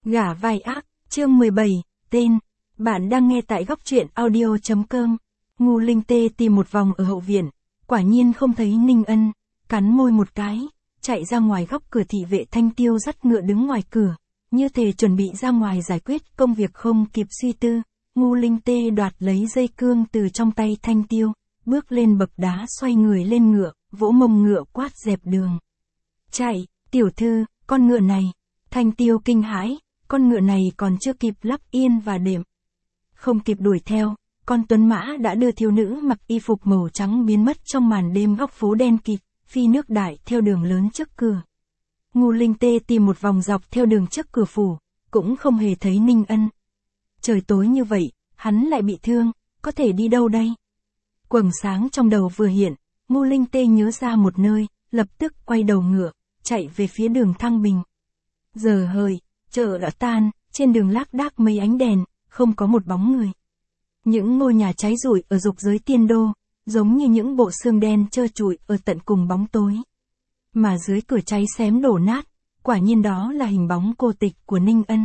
Gả vai ác, chương 17, tên. Bạn đang nghe tại góc truyện audio.com. Ngu Linh Tê tìm một vòng ở hậu viện, quả nhiên không thấy Ninh Ân, cắn môi một cái, chạy ra ngoài góc cửa. Thị vệ Thanh Tiêu dắt ngựa đứng ngoài cửa, như thể chuẩn bị ra ngoài giải quyết công việc. Không kịp suy tư, Ngu Linh Tê đoạt lấy dây cương từ trong tay Thanh Tiêu, bước lên bậc đá, xoay người lên ngựa, vỗ mông ngựa quát dẹp đường. Chạy, tiểu thư, con ngựa này. Thanh Tiêu kinh hãi, con ngựa này còn chưa kịp lắp yên và đệm. Không kịp đuổi theo, con tuấn mã đã đưa thiếu nữ mặc y phục màu trắng biến mất trong màn đêm góc phố đen kịt, phi nước đại theo đường lớn trước cửa. Ngu Linh Tê tìm một vòng dọc theo đường trước cửa phủ, cũng không hề thấy Ninh Ân. Trời tối như vậy, hắn lại bị thương, có thể đi đâu đây? Quầng sáng trong đầu vừa hiện, Ngu Linh Tê nhớ ra một nơi, lập tức quay đầu ngựa, chạy về phía đường Thăng Bình. Giờ hợi, chợ đã tan, trên đường lác đác mấy ánh đèn, không có một bóng người. Những ngôi nhà cháy rụi ở dục giới tiên đô, giống như những bộ xương đen trơ trụi ở tận cùng bóng tối. Mà dưới cửa cháy xém đổ nát, quả nhiên đó là hình bóng cô tịch của Ninh Ân.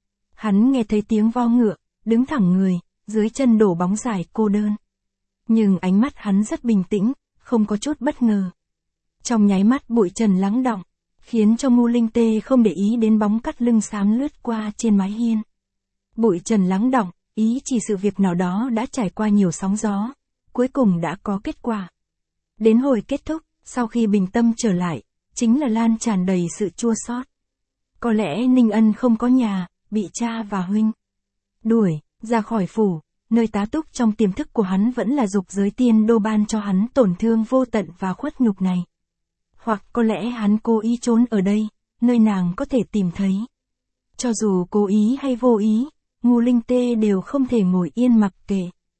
Hắn nghe thấy tiếng vo ngựa, đứng thẳng người, dưới chân đổ bóng dài cô đơn. Nhưng ánh mắt hắn rất bình tĩnh, không có chút bất ngờ. Trong nháy mắt bụi trần lắng đọng, khiến cho Ngu Linh Tê không để ý đến bóng cắt lưng xám lướt qua trên mái hiên. Bụi trần lắng đọng, ý chỉ sự việc nào đó đã trải qua nhiều sóng gió, cuối cùng đã có kết quả. Đến hồi kết thúc, sau khi bình tâm trở lại, chính là lan tràn đầy sự chua xót. Có lẽ Ninh Ân không có nhà, bị cha và huynh đuổi ra khỏi phủ, nơi tá túc trong tiềm thức của hắn vẫn là dục giới tiên đô ban cho hắn tổn thương vô tận và khuất nhục này. Hoặc có lẽ hắn cố ý trốn ở đây, nơi nàng có thể tìm thấy. Cho dù cố ý hay vô ý, Ngu Linh Tê đều không thể ngồi yên mặc kệ.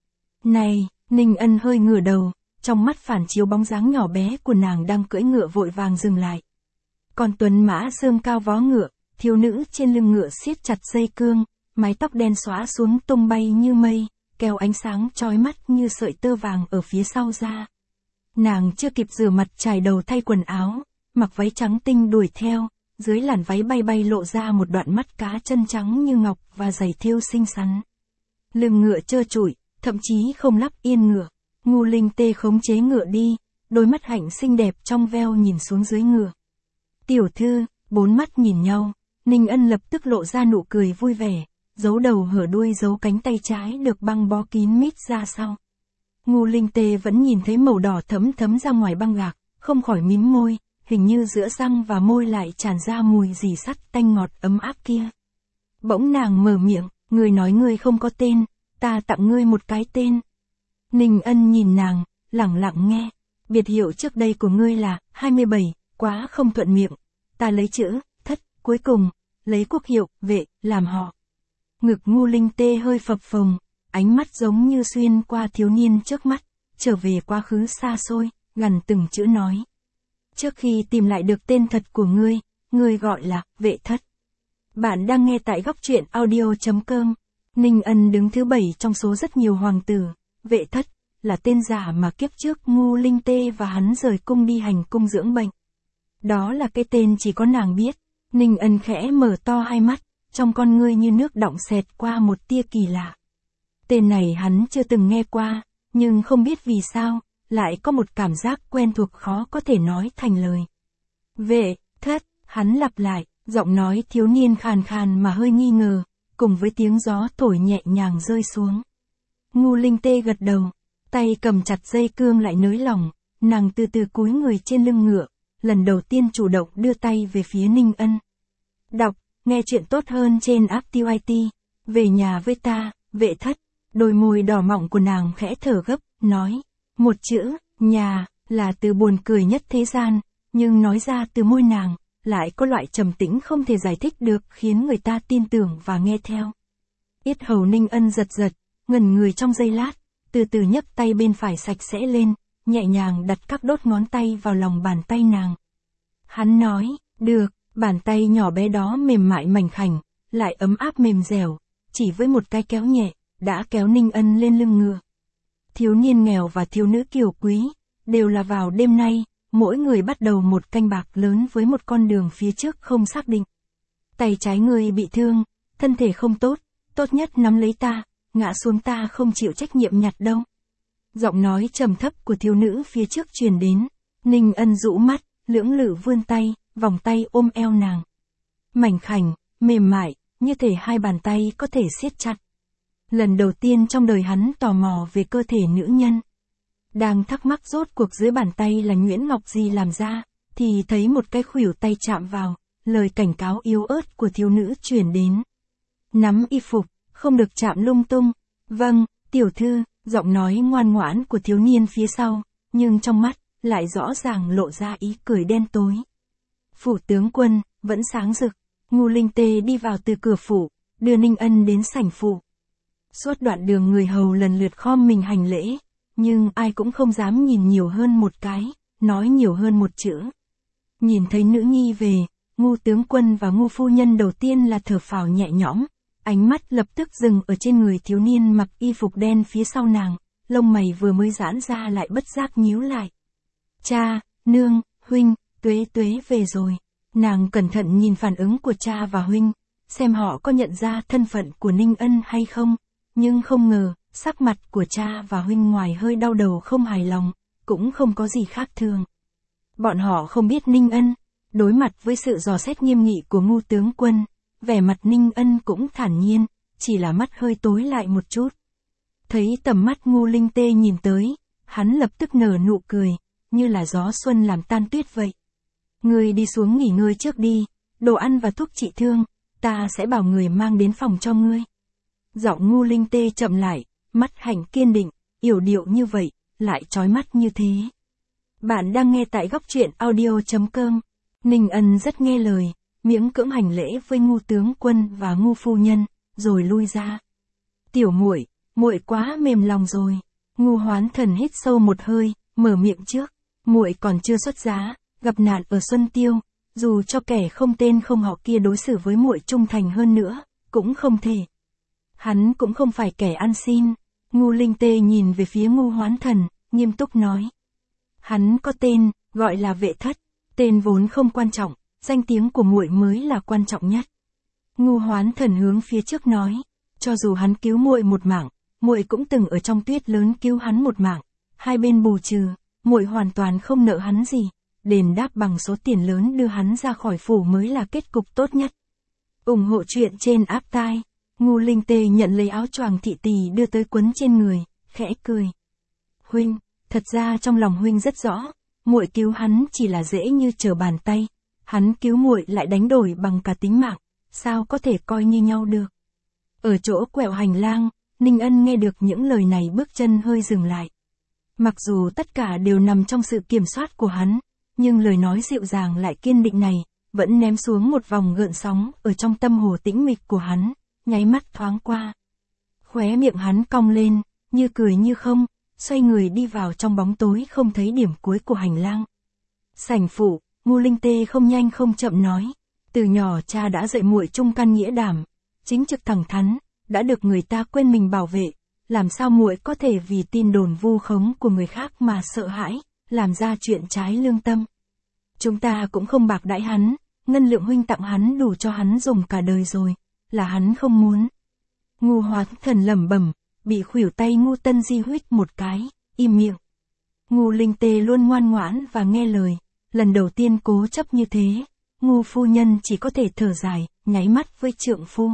Này, Ninh Ân hơi ngửa đầu, trong mắt phản chiếu bóng dáng nhỏ bé của nàng đang cưỡi ngựa vội vàng dừng lại. Còn tuấn mã xương cao vó ngựa, thiếu nữ trên lưng ngựa siết chặt dây cương, mái tóc đen xóa xuống tung bay như mây, kéo ánh sáng chói mắt như sợi tơ vàng ở phía sau ra. Nàng chưa kịp rửa mặt chải đầu thay quần áo, mặc váy trắng tinh đuổi theo, dưới làn váy bay bay lộ ra một đoạn mắt cá chân trắng như ngọc và giày thêu xinh xắn. Lưng ngựa trơ trụi, thậm chí không lắp yên ngựa. Ngu Linh Tê khống chế ngựa đi, đôi mắt hạnh xinh đẹp trong veo nhìn xuống dưới ngựa. Tiểu thư, bốn mắt nhìn nhau, Ninh Ân lập tức lộ ra nụ cười vui vẻ, giấu đầu hở đuôi giấu cánh tay trái được băng bó kín mít ra sau. Ngu Linh Tê vẫn nhìn thấy màu đỏ thấm thấm ra ngoài băng gạc, không khỏi mím môi, hình như giữa răng và môi lại tràn ra mùi dì sắt tanh ngọt ấm áp kia. Bỗng nàng mở miệng, người nói ngươi không có tên, ta tặng ngươi một cái tên. Ninh Ân nhìn nàng, lẳng lặng nghe, biệt hiệu trước đây của ngươi là 27, quá không thuận miệng, ta lấy chữ Thất, cuối cùng, lấy quốc hiệu Vệ, làm họ. Ngực Ngu Linh Tê hơi phập phồng, ánh mắt giống như xuyên qua thiếu niên trước mắt, trở về quá khứ xa xôi, gằn từng chữ nói. Trước khi tìm lại được tên thật của ngươi gọi là Vệ Thất. Bạn đang nghe tại góc truyện audio.com. Ninh Ân đứng thứ 7 trong số rất nhiều hoàng tử. Vệ Thất là tên giả mà kiếp trước Ngu Linh Tê và hắn rời cung đi hành cung dưỡng bệnh. Đó là cái tên chỉ có nàng biết. Ninh Ân khẽ mở to hai mắt, trong con ngươi như nước đọng xẹt qua một tia kỳ lạ. Tên này hắn chưa từng nghe qua, nhưng không biết vì sao, lại có một cảm giác quen thuộc khó có thể nói thành lời. Vệ Thất, hắn lặp lại, giọng nói thiếu niên khàn khàn mà hơi nghi ngờ, cùng với tiếng gió thổi nhẹ nhàng rơi xuống. Ngu Linh Tê gật đầu, tay cầm chặt dây cương lại nới lỏng, nàng từ từ cúi người trên lưng ngựa, lần đầu tiên chủ động đưa tay về phía Ninh Ân. Đọc, nghe chuyện tốt hơn trên app TYT, về nhà với ta, Vệ Thất. Đôi môi đỏ mọng của nàng khẽ thở gấp, nói, một chữ, nhà, là từ buồn cười nhất thế gian, nhưng nói ra từ môi nàng, lại có loại trầm tĩnh không thể giải thích được khiến người ta tin tưởng và nghe theo. Yết hầu Ninh Ân giật giật, ngẩn người trong giây lát, từ từ nhấc tay bên phải sạch sẽ lên, nhẹ nhàng đặt các đốt ngón tay vào lòng bàn tay nàng. Hắn nói, được, bàn tay nhỏ bé đó mềm mại mảnh khảnh, lại ấm áp mềm dẻo, chỉ với một cái kéo nhẹ, đã kéo Ninh Ân lên lưng ngựa. Thiếu niên nghèo và thiếu nữ kiều quý, đều là vào đêm nay, mỗi người bắt đầu một canh bạc lớn với một con đường phía trước không xác định. Tay trái ngươi bị thương, thân thể không tốt, tốt nhất nắm lấy ta, ngã xuống ta không chịu trách nhiệm nhặt đâu. Giọng nói trầm thấp của thiếu nữ phía trước truyền đến, Ninh Ân rũ mắt, lưỡng lự vươn tay, vòng tay ôm eo nàng. Mảnh khảnh, mềm mại, như thể hai bàn tay có thể siết chặt. Lần đầu tiên trong đời hắn tò mò về cơ thể nữ nhân. Đang thắc mắc rốt cuộc dưới bàn tay là nhuyễn ngọc gì làm ra, thì thấy một cái khuỷu tay chạm vào, lời cảnh cáo yếu ớt của thiếu nữ truyền đến. Nắm y phục, không được chạm lung tung. Vâng, tiểu thư, giọng nói ngoan ngoãn của thiếu niên phía sau, nhưng trong mắt, lại rõ ràng lộ ra ý cười đen tối. Phủ tướng quân, vẫn sáng rực, Ngô Linh Tê đi vào từ cửa phủ, đưa Ninh Ân đến sảnh phủ. Suốt đoạn đường người hầu lần lượt khom mình hành lễ, nhưng ai cũng không dám nhìn nhiều hơn một cái, nói nhiều hơn một chữ. Nhìn thấy nữ nhi về, Ngô tướng quân và Ngô phu nhân đầu tiên là thở phào nhẹ nhõm, ánh mắt lập tức dừng ở trên người thiếu niên mặc y phục đen phía sau nàng, lông mày vừa mới giãn ra lại bất giác nhíu lại. Cha, nương, huynh, Tuế Tuế về rồi. Nàng cẩn thận nhìn phản ứng của cha và huynh, xem họ có nhận ra thân phận của Ninh Ân hay không, nhưng không ngờ, sắc mặt của cha và huynh ngoài hơi đau đầu không hài lòng, cũng không có gì khác thường. Bọn họ không biết Ninh Ân, đối mặt với sự dò xét nghiêm nghị của Ngô tướng quân, vẻ mặt Ninh Ân cũng thản nhiên, chỉ là mắt hơi tối lại một chút. Thấy tầm mắt Ngô Linh Tê nhìn tới, hắn lập tức nở nụ cười, như là gió xuân làm tan tuyết vậy. Ngươi đi xuống nghỉ ngơi trước đi, đồ ăn và thuốc trị thương, ta sẽ bảo người mang đến phòng cho ngươi. Giọng Ngô Linh Tê chậm lại, mắt hạnh kiên định, yểu điệu như vậy, lại chói mắt như thế. Bạn đang nghe tại góc truyện audio.com. Ninh Ân rất nghe lời, miễn cưỡng hành lễ với Ngô tướng quân và Ngô phu nhân, rồi lui ra. Tiểu muội, muội quá mềm lòng rồi. Ngô Hoán Thần hít sâu một hơi, mở miệng trước. Muội còn chưa xuất giá, gặp nạn ở Xuân Tiêu, dù cho kẻ không tên không họ kia đối xử với muội trung thành hơn nữa, cũng không thể. Hắn cũng không phải kẻ ăn xin. Ngô Linh Tê nhìn về phía Ngô Hoán Thần, nghiêm túc nói. Hắn có tên, gọi là Vệ Thất, tên vốn không quan trọng, danh tiếng của muội mới là quan trọng nhất. Ngô Hoán Thần hướng phía trước nói, cho dù hắn cứu muội một mạng, muội cũng từng ở trong tuyết lớn cứu hắn một mạng, hai bên bù trừ, muội hoàn toàn không nợ hắn gì, đền đáp bằng số tiền lớn đưa hắn ra khỏi phủ mới là kết cục tốt nhất. ủng hộ chuyện trên app tai. Ngô Linh Tê nhận lấy áo choàng thị tỳ đưa tới quấn trên người, khẽ cười. Huynh, thật ra trong lòng huynh rất rõ, muội cứu hắn chỉ là dễ như trở bàn tay, hắn cứu muội lại đánh đổi bằng cả tính mạng, sao có thể coi như nhau được. Ở chỗ quẹo hành lang, Ninh Ân nghe được những lời này bước chân hơi dừng lại. Mặc dù tất cả đều nằm trong sự kiểm soát của hắn, nhưng lời nói dịu dàng lại kiên định này, vẫn ném xuống một vòng gợn sóng ở trong tâm hồ tĩnh mịch của hắn, nháy mắt thoáng qua. Khóe miệng hắn cong lên, như cười như không, xoay người đi vào trong bóng tối không thấy điểm cuối của hành lang. Sảnh phủ, Ngô Linh Tê không nhanh không chậm nói, từ nhỏ cha đã dạy muội trung căn nghĩa đảm, chính trực thẳng thắn, đã được người ta quên mình bảo vệ, làm sao muội có thể vì tin đồn vu khống của người khác mà sợ hãi, làm ra chuyện trái lương tâm. Chúng ta cũng không bạc đãi hắn, ngân lượng huynh tặng hắn đủ cho hắn dùng cả đời rồi, là hắn không muốn. Ngô Hoán Thần lẩm bẩm, bị khuỷu tay Ngô Tân Di huých một cái, im miệng. Ngô Linh Tê luôn ngoan ngoãn và nghe lời, lần đầu tiên cố chấp như thế, Ngô phu nhân chỉ có thể thở dài, nháy mắt với trượng phu.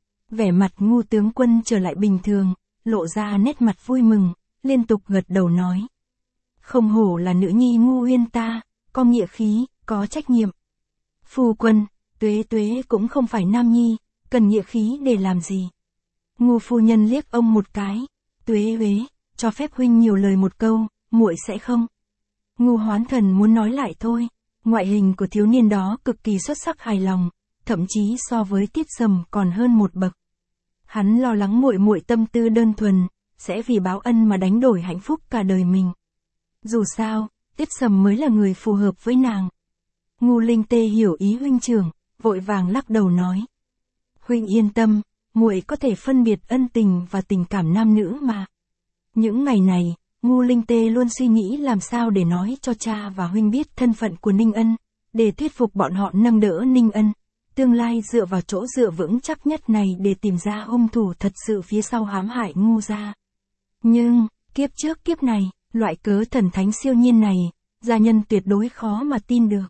Vẻ mặt Ngô tướng quân trở lại bình thường, lộ ra nét mặt vui mừng, liên tục gật đầu nói. Không hổ là nữ nhi Ngô Uyên ta, có nghĩa khí, có trách nhiệm. Phu quân, Tuế Tuế cũng không phải nam nhi, cần nghĩa khí để làm gì. Ngô phu nhân liếc ông một cái, Tuế Tuế, cho phép huynh nhiều lời một câu, muội sẽ không. Ngô Hoán Thần muốn nói lại thôi, ngoại hình của thiếu niên đó cực kỳ xuất sắc hài lòng, thậm chí so với Tiết Sầm còn hơn một bậc. Hắn lo lắng muội muội tâm tư đơn thuần, sẽ vì báo ân mà đánh đổi hạnh phúc cả đời mình. Dù sao, Tiết Sầm mới là người phù hợp với nàng. Ngô Linh Tê hiểu ý huynh trưởng, vội vàng lắc đầu nói. Huynh yên tâm, muội có thể phân biệt ân tình và tình cảm nam nữ mà. Những ngày này, Ngô Linh Tê luôn suy nghĩ làm sao để nói cho cha và huynh biết thân phận của Ninh Ân, để thuyết phục bọn họ nâng đỡ Ninh Ân. tương lai dựa vào chỗ dựa vững chắc nhất này để tìm ra hung thủ thật sự phía sau hãm hại Ngu gia. Nhưng, kiếp trước kiếp này, loại cớ thần thánh siêu nhiên này, gia nhân tuyệt đối khó mà tin được.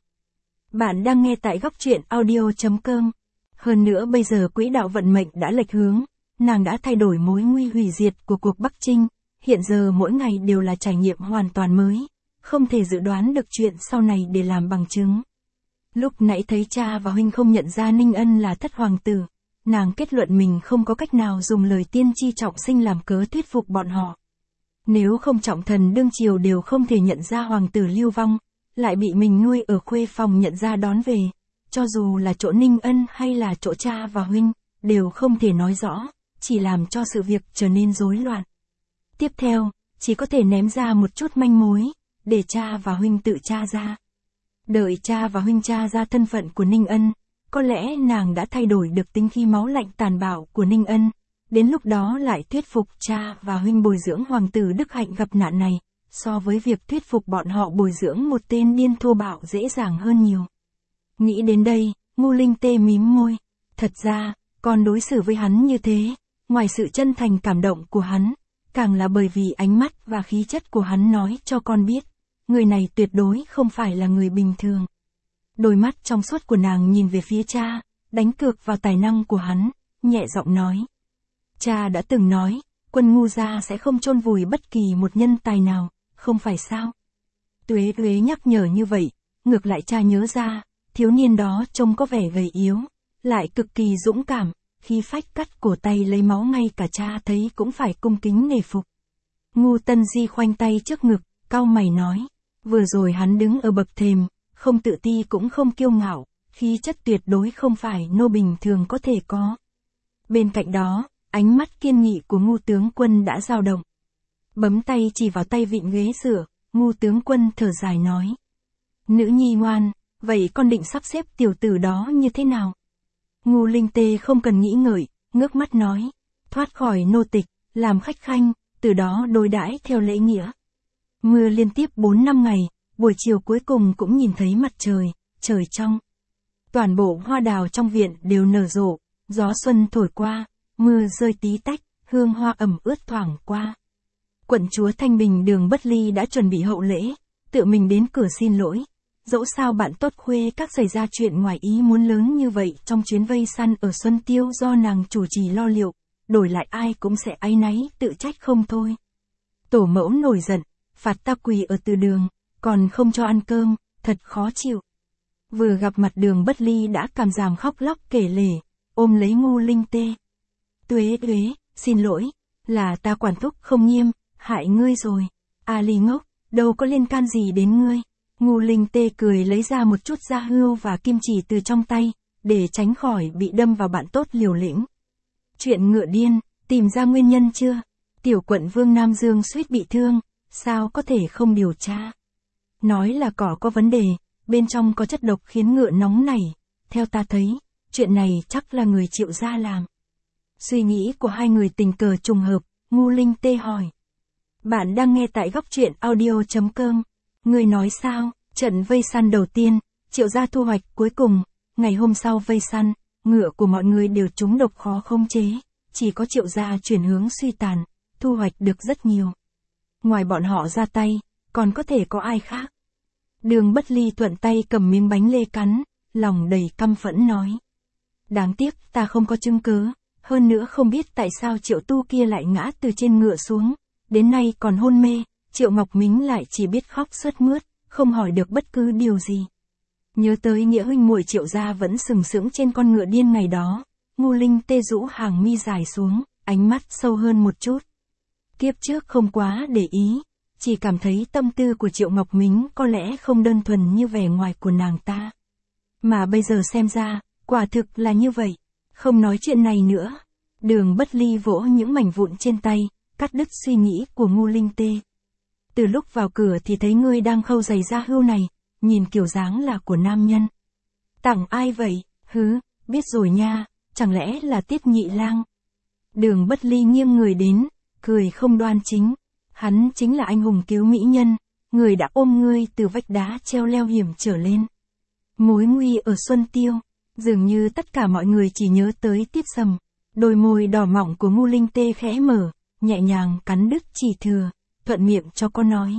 Bạn đang nghe tại góc truyện audio.com. Hơn nữa bây giờ quỹ đạo vận mệnh đã lệch hướng, nàng đã thay đổi mối nguy hủy diệt của cuộc Bắc Chinh, hiện giờ mỗi ngày đều là trải nghiệm hoàn toàn mới, không thể dự đoán được chuyện sau này để làm bằng chứng. Lúc nãy thấy cha và huynh không nhận ra Ninh Ân là thất hoàng tử, nàng kết luận mình không có cách nào dùng lời tiên tri trọng sinh làm cớ thuyết phục bọn họ. Nếu không trọng thần đương triều đều không thể nhận ra hoàng tử lưu vong, lại bị mình nuôi ở khuê phòng nhận ra đón về, cho dù là chỗ Ninh Ân hay là chỗ cha và huynh, đều không thể nói rõ, chỉ làm cho sự việc trở nên rối loạn. Tiếp theo, chỉ có thể ném ra một chút manh mối, để cha và huynh tự tra ra. Đợi cha và huynh tra ra thân phận của Ninh Ân, có lẽ nàng đã thay đổi được tính khí máu lạnh tàn bạo của Ninh Ân, đến lúc đó lại thuyết phục cha và huynh bồi dưỡng hoàng tử Đức Hạnh gặp nạn này, so với việc thuyết phục bọn họ bồi dưỡng một tên điên thô bạo dễ dàng hơn nhiều. Nghĩ đến đây, Ngô Linh Tê mím môi, thật ra, con đối xử với hắn như thế, ngoài sự chân thành cảm động của hắn, càng là bởi vì ánh mắt và khí chất của hắn nói cho con biết, người này tuyệt đối không phải là người bình thường. Đôi mắt trong suốt của nàng nhìn về phía cha, đánh cược vào tài năng của hắn, nhẹ giọng nói. Cha đã từng nói, quân Ngu gia sẽ không chôn vùi bất kỳ một nhân tài nào, không phải sao? Tuế Tuế nhắc nhở như vậy, ngược lại cha nhớ ra, thiếu niên đó trông có vẻ gầy yếu, lại cực kỳ dũng cảm, khi phách cắt cổ tay lấy máu ngay cả cha thấy cũng phải cung kính nể phục. Ngu Tân Di khoanh tay trước ngực, cau mày nói, vừa rồi hắn đứng ở bậc thềm, không tự ti cũng không kiêu ngạo, khí chất tuyệt đối không phải nô bình thường có thể có. Bên cạnh đó, ánh mắt kiên nghị của Ngu tướng quân đã dao động. Bấm tay chỉ vào tay vịn ghế sửa, Ngu tướng quân thở dài nói. Nữ nhi ngoan, vậy con định sắp xếp tiểu tử đó như thế nào? Ngu Linh Tê không cần nghĩ ngợi, ngước mắt nói, thoát khỏi nô tịch, làm khách khanh, từ đó đối đãi theo lễ nghĩa. Mưa liên tiếp 4 năm ngày, buổi chiều cuối cùng cũng nhìn thấy mặt trời, trời trong. Toàn bộ hoa đào trong viện đều nở rộ, gió xuân thổi qua, mưa rơi tí tách, hương hoa ẩm ướt thoảng qua. Quận chúa Thanh Bình Đường Bất Ly đã chuẩn bị hậu lễ, tự mình đến cửa xin lỗi. Dẫu sao bạn tốt khuê các xảy ra chuyện ngoài ý muốn lớn như vậy trong chuyến vây săn ở Xuân Tiêu do nàng chủ trì lo liệu, đổi lại ai cũng sẽ áy náy tự trách không thôi. Tổ mẫu nổi giận, phạt ta quỳ ở từ đường, còn không cho ăn cơm, thật khó chịu. Vừa gặp mặt Đường Bất Ly đã cảm giảm khóc lóc kể lể, ôm lấy Ngu Linh Tê. Tuế Tuế, xin lỗi, là ta quản thúc không nghiêm, hại ngươi rồi. A Ly ngốc, đâu có liên can gì đến ngươi. Ngu Linh Tê cười lấy ra một chút da hươu và kim chỉ từ trong tay, để tránh khỏi bị đâm vào bạn tốt liều lĩnh. Chuyện ngựa điên, tìm ra nguyên nhân chưa? Tiểu quận vương Nam Dương suýt bị thương, sao có thể không điều tra? Nói là cỏ có vấn đề, bên trong có chất độc khiến ngựa nóng nảy. Theo ta thấy, chuyện này chắc là người Triệu gia làm. Suy nghĩ của hai người tình cờ trùng hợp, Ngu Linh Tê hỏi. Bạn đang nghe tại góc truyện audio.com. Người nói sao, trận vây săn đầu tiên, Triệu gia thu hoạch cuối cùng, ngày hôm sau vây săn, ngựa của mọi người đều trúng độc khó khống chế, chỉ có Triệu gia chuyển hướng suy tàn, thu hoạch được rất nhiều. Ngoài bọn họ ra tay, còn có thể có ai khác? Đường Bất Ly thuận tay cầm miếng bánh lê cắn, lòng đầy căm phẫn nói. Đáng tiếc ta không có chứng cứ, hơn nữa không biết tại sao Triệu tu kia lại ngã từ trên ngựa xuống, đến nay còn hôn mê. Triệu Ngọc Mính lại chỉ biết khóc sướt mướt, không hỏi được bất cứ điều gì. Nhớ tới nghĩa huynh muội Triệu gia vẫn sừng sững trên con ngựa điên ngày đó, Ngu Linh Tê rũ hàng mi dài xuống, ánh mắt sâu hơn một chút. Kiếp trước không quá để ý, chỉ cảm thấy tâm tư của Triệu Ngọc Mính có lẽ không đơn thuần như vẻ ngoài của nàng ta. Mà bây giờ xem ra, quả thực là như vậy. Không nói chuyện này nữa. Đường Bất Ly vỗ những mảnh vụn trên tay, cắt đứt suy nghĩ của Ngu Linh Tê. Từ lúc vào cửa thì thấy ngươi đang khâu giày da hươu này, nhìn kiểu dáng là của nam nhân. Tặng ai vậy? Hứ, biết rồi nha, chẳng lẽ là Tiết Nhị Lang? Đường Bất Ly nghiêng người đến, cười không đoan chính. Hắn chính là anh hùng cứu mỹ nhân, người đã ôm ngươi từ vách đá treo leo hiểm trở lên. Mối nguy ở Xuân Tiêu, Dường như tất cả mọi người chỉ nhớ tới Tiết Sầm. Đôi môi đỏ mọng của Ngu Linh Tê khẽ mở, nhẹ nhàng cắn đứt chỉ thừa, thuận miệng cho con nói.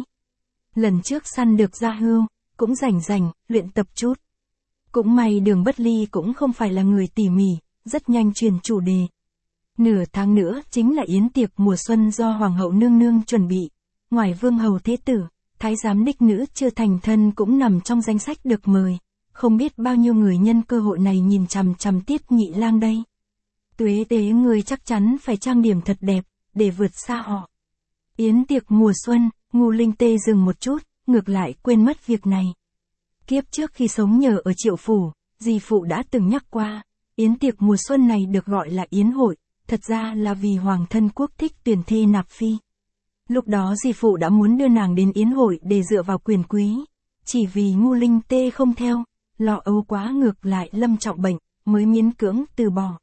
Lần trước săn được Gia Hưu, cũng rảnh luyện tập chút. Cũng may Đường Bất Ly cũng không phải là người tỉ mỉ, rất nhanh truyền chủ đề. Nửa tháng nữa chính là yến tiệc mùa xuân do Hoàng hậu nương nương chuẩn bị. Ngoài Vương hầu thế tử, thái giám đích nữ chưa thành thân cũng nằm trong danh sách được mời. Không biết bao nhiêu người nhân cơ hội này nhìn chằm chằm Tiết Nhị Lang đây. Tuế tế người chắc chắn phải trang điểm thật đẹp, để vượt xa họ. Yến tiệc mùa xuân, Ngu Linh Tê dừng một chút, ngược lại quên mất việc này. Kiếp trước khi sống nhờ ở Triệu phủ, dì phụ đã từng nhắc qua, yến tiệc mùa xuân này được gọi là yến hội, thật ra là vì hoàng thân quốc thích tuyển thê nạp phi. Lúc đó dì phụ đã muốn đưa nàng đến yến hội để dựa vào quyền quý, chỉ vì Ngu Linh Tê không theo, lo âu quá ngược lại lâm trọng bệnh, mới miễn cưỡng từ bỏ.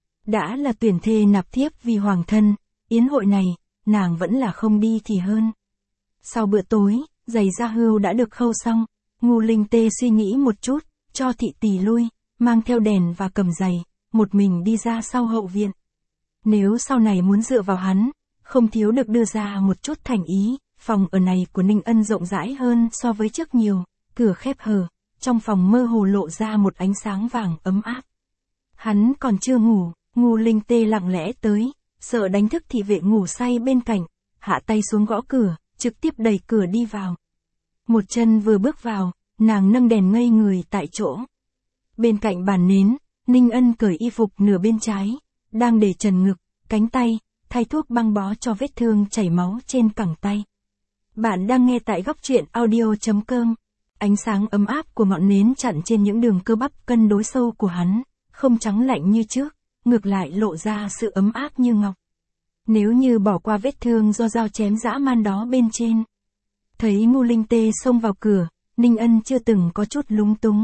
Đã là tuyển thê nạp thiếp vì hoàng thân, yến hội này, nàng vẫn là không đi thì hơn. Sau bữa tối, giày Gia Hưu đã được khâu xong, Ngu Linh Tê suy nghĩ một chút, cho thị tỳ lui, mang theo đèn và cầm giày, một mình đi ra sau hậu viện. Nếu sau này muốn dựa vào hắn, không thiếu được đưa ra một chút thành ý, phòng ở này của Ninh Ân rộng rãi hơn so với trước nhiều, cửa khép hờ, trong phòng mơ hồ lộ ra một ánh sáng vàng ấm áp. Hắn còn chưa ngủ, Ngu Linh Tê lặng lẽ tới, sợ đánh thức thị vệ ngủ say bên cạnh, hạ tay xuống gõ cửa, trực tiếp đẩy cửa đi vào. Một chân vừa bước vào, nàng nâng đèn ngây người tại chỗ. Bên cạnh bàn nến, Ninh Ân cởi y phục nửa bên trái, đang để trần ngực, cánh tay, thay thuốc băng bó cho vết thương chảy máu trên cẳng tay. Bạn đang nghe tại góc truyện audio.com. Ánh sáng ấm áp của ngọn nến chặn trên những đường cơ bắp cân đối sâu của hắn, không trắng lạnh như trước, ngược lại lộ ra sự ấm áp như ngọc. Nếu như bỏ qua vết thương do dao chém dã man đó bên trên. Thấy Ngu Linh Tê xông vào cửa, Ninh Ân chưa từng có chút lúng túng.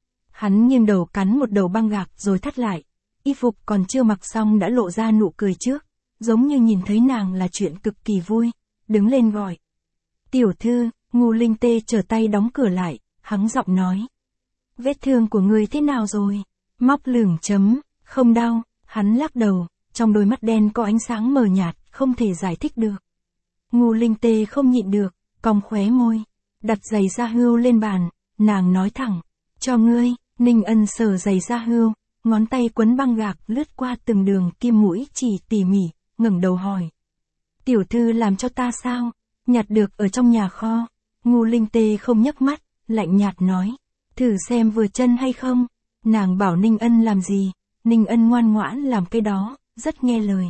Hắn nghiêng đầu cắn một đầu băng gạc rồi thắt lại. Y phục còn chưa mặc xong đã lộ ra nụ cười trước, giống như nhìn thấy nàng là chuyện cực kỳ vui, đứng lên gọi. Tiểu thư, Ngu Linh Tê trở tay đóng cửa lại, hắng giọng nói. Vết thương của người thế nào rồi? Móc lửng chấm, không đau, hắn lắc đầu, trong đôi mắt đen có ánh sáng mờ nhạt, không thể giải thích được. Ngu Linh Tê không nhịn được, cong khóe môi, đặt giày Gia Hưu lên bàn, nàng nói thẳng, cho ngươi. Ninh Ân sờ giày Gia Hưu, ngón tay quấn băng gạc lướt qua từng đường kim mũi chỉ tỉ mỉ, ngẩng đầu hỏi. Tiểu thư làm cho ta sao? Nhặt được ở trong nhà kho. Ngu Linh Tê không nhấc mắt, lạnh nhạt nói, thử xem vừa chân hay không. Nàng bảo Ninh Ân làm gì, Ninh Ân ngoan ngoãn làm cái đó, rất nghe lời.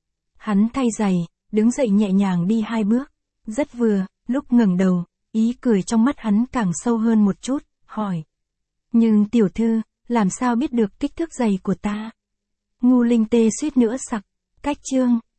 Hắn thay giày, đứng dậy nhẹ nhàng đi 2 bước, rất vừa, lúc ngẩng đầu, ý cười trong mắt hắn càng sâu hơn một chút, hỏi. Nhưng tiểu thư, làm sao biết được kích thước giày của ta? Ngu Linh Tê suýt nữa sặc, cách chương.